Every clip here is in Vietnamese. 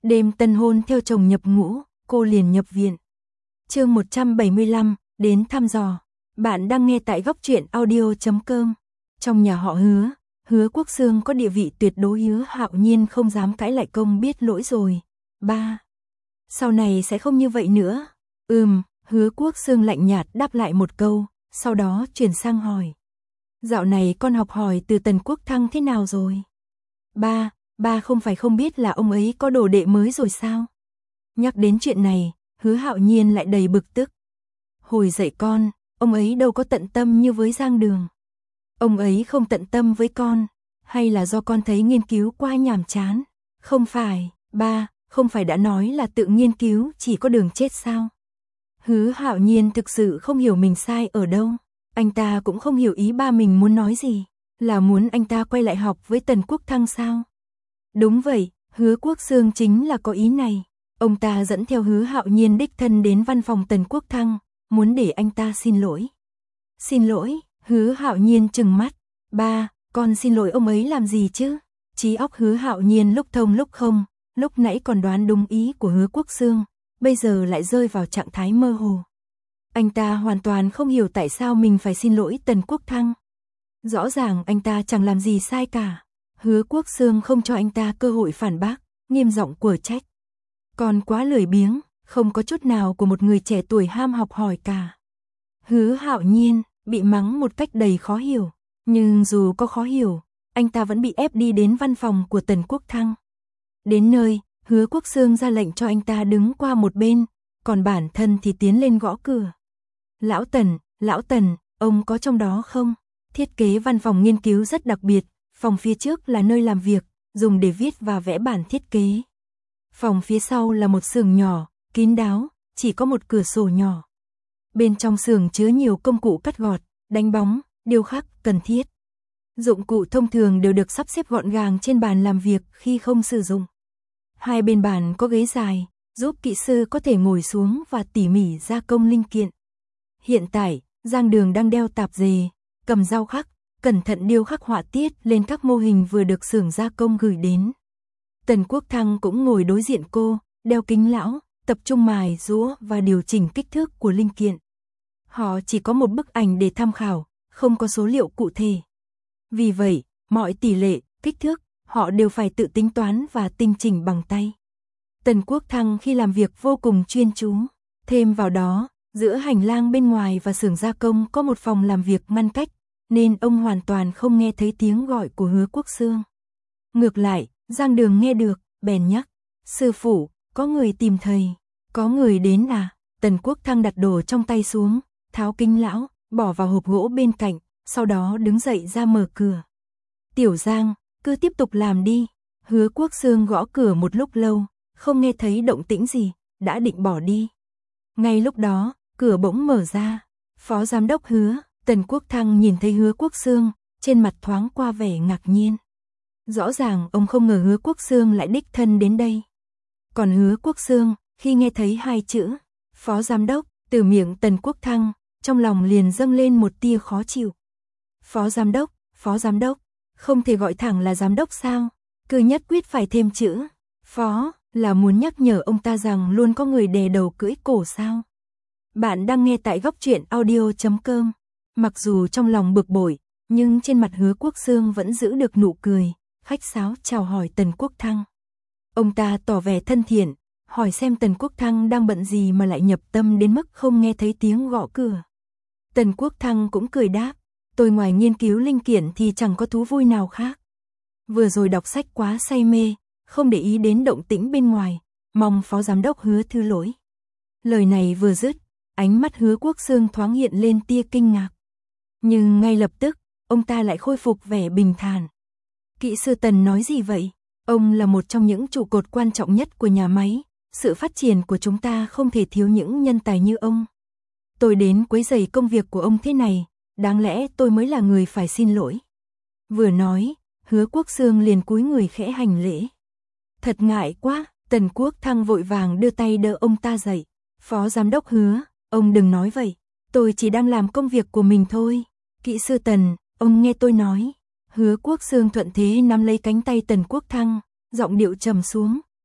Đêm tân hôn theo chồng nhập ngũ, cô liền nhập viện. Chương 175, đến thăm dò. Bạn đang nghe tại góc truyện audio.com. Trong nhà họ Hứa Quốc Xương có địa vị tuyệt đối, Hứa Hạo Nhiên không dám cãi lại, công biết lỗi rồi. Ba, sau này sẽ không như vậy nữa. Hứa Quốc Xương lạnh nhạt đáp lại một câu, sau đó chuyển sang hỏi. Dạo này con học hỏi từ Tần Quốc Thăng thế nào rồi? Ba không phải không biết là ông ấy có đồ đệ mới rồi sao? Nhắc đến chuyện này, Hứa Hạo Nhiên lại đầy bực tức. Hồi dạy con, ông ấy đâu có tận tâm như với Giang Đường. Ông ấy không tận tâm với con, hay là do con thấy nghiên cứu quá nhàm chán? Không phải, ba, không phải đã nói là tự nghiên cứu chỉ có đường chết sao? Hứa Hạo Nhiên thực sự không hiểu mình sai ở đâu. Anh ta cũng không hiểu ý ba mình muốn nói gì, là muốn anh ta quay lại học với Tần Quốc Thăng sao? Đúng vậy, Hứa Quốc Xương chính là có ý này. Ông ta dẫn theo Hứa Hạo Nhiên đích thân đến văn phòng Tần Quốc Thăng, muốn để anh ta xin lỗi. Xin lỗi? Hứa Hạo Nhiên trừng mắt. Ba, con xin lỗi ông ấy làm gì chứ? Trí óc Hứa Hạo Nhiên lúc thông lúc không, lúc nãy còn đoán đúng ý của Hứa Quốc Xương, bây giờ lại rơi vào trạng thái mơ hồ. Anh ta hoàn toàn không hiểu tại sao mình phải xin lỗi Tần Quốc Thăng. Rõ ràng anh ta chẳng làm gì sai cả. Hứa Quốc Xương không cho anh ta cơ hội phản bác, nghiêm giọng quở trách. Còn quá lười biếng, không có chút nào của một người trẻ tuổi ham học hỏi cả. Hứa Hạo Nhiên bị mắng một cách đầy khó hiểu, nhưng dù có khó hiểu, anh ta vẫn bị ép đi đến văn phòng của Tần Quốc Thăng. Đến nơi, Hứa Quốc Xương ra lệnh cho anh ta đứng qua một bên, còn bản thân thì tiến lên gõ cửa. Lão Tần, ông có trong đó không? Thiết kế văn phòng nghiên cứu rất đặc biệt, phòng phía trước là nơi làm việc, dùng để viết và vẽ bản thiết kế. Phòng phía sau là một xưởng nhỏ, kín đáo, chỉ có một cửa sổ nhỏ. Bên trong xưởng chứa nhiều công cụ cắt gọt, đánh bóng, điêu khắc cần thiết. Dụng cụ thông thường đều được sắp xếp gọn gàng trên bàn làm việc khi không sử dụng. Hai bên bàn có ghế dài, giúp kỹ sư có thể ngồi xuống và tỉ mỉ gia công linh kiện. Hiện tại, Giang Đường đang đeo tạp dề, cầm dao khắc, cẩn thận điêu khắc họa tiết lên các mô hình vừa được xưởng gia công gửi đến. Tần Quốc Thăng cũng ngồi đối diện cô, đeo kính lão, tập trung mài giũa và điều chỉnh kích thước của linh kiện. Họ chỉ có một bức ảnh để tham khảo, không có số liệu cụ thể. Vì vậy, mọi tỷ lệ, kích thước, họ đều phải tự tính toán và tinh chỉnh bằng tay. Tần Quốc Thăng khi làm việc vô cùng chuyên chú. Thêm vào đó, giữa hành lang bên ngoài và xưởng gia công có một phòng làm việc ngăn cách, nên ông hoàn toàn không nghe thấy tiếng gọi của Hứa Quốc Xương. Ngược lại, Giang Đường nghe được, bèn nhắc. Sư phụ, có người tìm thầy. Có người đến à? Tần Quốc Thăng đặt đồ trong tay xuống, tháo kính lão, bỏ vào hộp gỗ bên cạnh, sau đó đứng dậy ra mở cửa. Tiểu Giang, cứ tiếp tục làm đi. Hứa Quốc Xương gõ cửa một lúc lâu, không nghe thấy động tĩnh gì, đã định bỏ đi. Ngay lúc đó, cửa bỗng mở ra. Phó giám đốc Hứa, Tần Quốc Thăng nhìn thấy Hứa Quốc Xương, trên mặt thoáng qua vẻ ngạc nhiên. Rõ ràng ông không ngờ Hứa Quốc Xương lại đích thân đến đây. Còn Hứa Quốc Xương, khi nghe thấy hai chữ Phó giám đốc từ miệng Tần Quốc Thăng, trong lòng liền dâng lên một tia khó chịu. Phó giám đốc, không thể gọi thẳng là giám đốc sao? Cứ nhất quyết phải thêm chữ Phó, là muốn nhắc nhở ông ta rằng luôn có người đè đầu cưỡi cổ sao? Bạn đang nghe tại góc truyện audio.com. Mặc dù trong lòng bực bội, nhưng trên mặt Hứa Quốc Xương vẫn giữ được nụ cười, khách sáo chào hỏi Tần Quốc Thăng. Ông ta tỏ vẻ thân thiện, hỏi xem Tần Quốc Thăng đang bận gì mà lại nhập tâm đến mức không nghe thấy tiếng gõ cửa. Tần Quốc Thăng cũng cười đáp, tôi ngoài nghiên cứu linh kiện thì chẳng có thú vui nào khác. Vừa rồi đọc sách quá say mê, không để ý đến động tĩnh bên ngoài, mong Phó giám đốc Hứa thứ lỗi. Lời này vừa dứt, ánh mắt Hứa Quốc Xương thoáng hiện lên tia kinh ngạc. Nhưng ngay lập tức, ông ta lại khôi phục vẻ bình thản. Kỹ sư Tần nói gì vậy? Ông là một trong những trụ cột quan trọng nhất của nhà máy, sự phát triển của chúng ta không thể thiếu những nhân tài như ông. Tôi đến quấy rầy công việc của ông thế này, đáng lẽ tôi mới là người phải xin lỗi. Vừa nói, Hứa Quốc Xương liền cúi người khẽ hành lễ. Thật ngại quá, Tần Quốc Thăng vội vàng đưa tay đỡ ông ta dậy. Phó giám đốc Hứa, ông đừng nói vậy, tôi chỉ đang làm công việc của mình thôi. Kỹ sư Tần, ông nghe tôi nói. Hứa Quốc Xương thuận thế nắm lấy cánh tay Tần Quốc Thăng, giọng điệu trầm xuống.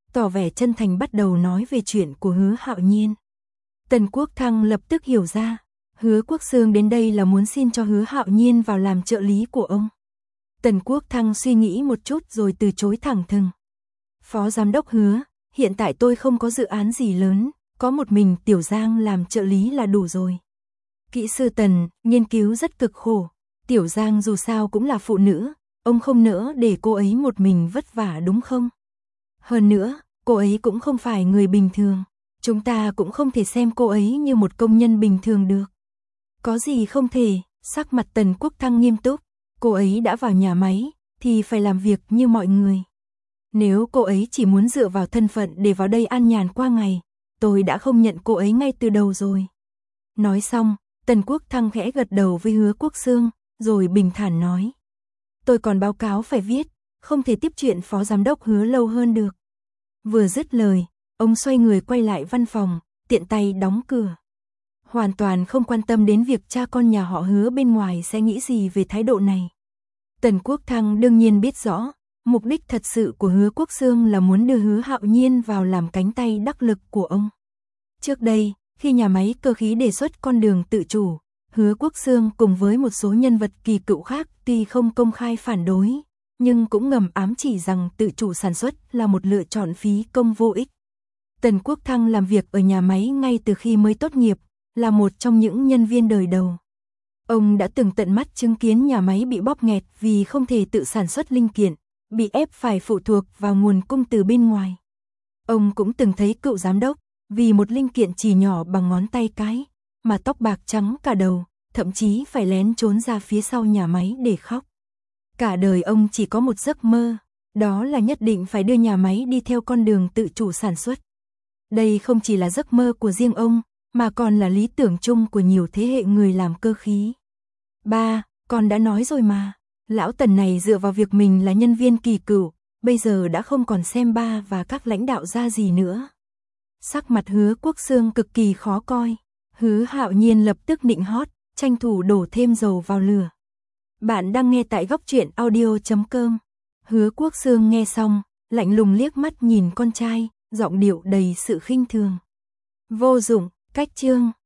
tỏ vẻ chân thành bắt đầu nói về chuyện của Hứa Hạo Nhiên. Tần Quốc Thăng lập tức hiểu ra, Hứa Quốc Xương đến đây là muốn xin cho Hứa Hạo Nhiên vào làm trợ lý của ông. Tần Quốc Thăng suy nghĩ một chút rồi từ chối thẳng thừng. Phó Giám đốc Hứa, hiện tại tôi không có dự án gì lớn, có một mình Tiểu Giang làm trợ lý là đủ rồi. Kỹ sư Tần, nghiên cứu rất cực khổ, Tiểu Giang dù sao cũng là phụ nữ, ông không nỡ để cô ấy một mình vất vả đúng không? Hơn nữa, cô ấy cũng không phải người bình thường, chúng ta cũng không thể xem cô ấy như một công nhân bình thường được. Có gì không thể, sắc mặt Tần Quốc Thăng nghiêm túc, cô ấy đã vào nhà máy, thì phải làm việc như mọi người. Nếu cô ấy chỉ muốn dựa vào thân phận để vào đây an nhàn qua ngày, tôi đã không nhận cô ấy ngay từ đầu rồi. Nói xong, Tần Quốc Thăng khẽ gật đầu với Hứa Quốc Xương, rồi bình thản nói. Tôi còn báo cáo phải viết, không thể tiếp chuyện Phó Giám đốc Hứa lâu hơn được. Vừa dứt lời, ông xoay người quay lại văn phòng, tiện tay đóng cửa. Hoàn toàn không quan tâm đến việc cha con nhà họ Hứa bên ngoài sẽ nghĩ gì về thái độ này. Tần Quốc Thăng đương nhiên biết rõ, mục đích thật sự của Hứa Quốc Xương là muốn đưa Hứa Hạo Nhiên vào làm cánh tay đắc lực của ông. Trước đây, khi nhà máy cơ khí đề xuất con đường tự chủ, Hứa Quốc Xương cùng với một số nhân vật kỳ cựu khác tuy không công khai phản đối, nhưng cũng ngầm ám chỉ rằng tự chủ sản xuất là một lựa chọn phí công vô ích. Tần Quốc Thăng làm việc ở nhà máy ngay từ khi mới tốt nghiệp, là một trong những nhân viên đời đầu. Ông đã từng tận mắt chứng kiến nhà máy bị bóp nghẹt vì không thể tự sản xuất linh kiện, bị ép phải phụ thuộc vào nguồn cung từ bên ngoài. Ông cũng từng thấy cựu giám đốc, vì một linh kiện chỉ nhỏ bằng ngón tay cái, mà tóc bạc trắng cả đầu, thậm chí phải lén trốn ra phía sau nhà máy để khóc. Cả đời ông chỉ có một giấc mơ, đó là nhất định phải đưa nhà máy đi theo con đường tự chủ sản xuất. Đây không chỉ là giấc mơ của riêng ông, mà còn là lý tưởng chung của nhiều thế hệ người làm cơ khí. Ba, con đã nói rồi mà, lão Tần này dựa vào việc mình là nhân viên kỳ cựu, bây giờ đã không còn xem ba và các lãnh đạo ra gì nữa. Sắc mặt Hứa Quốc Xương cực kỳ khó coi, Hứa Hạo Nhiên lập tức nịnh hót, tranh thủ đổ thêm dầu vào lửa. Bạn đang nghe tại góc truyện audio.com. Hứa Quốc Xương nghe xong, lạnh lùng liếc mắt nhìn con trai, giọng điệu đầy sự khinh thường. Vô dụng, cách chương.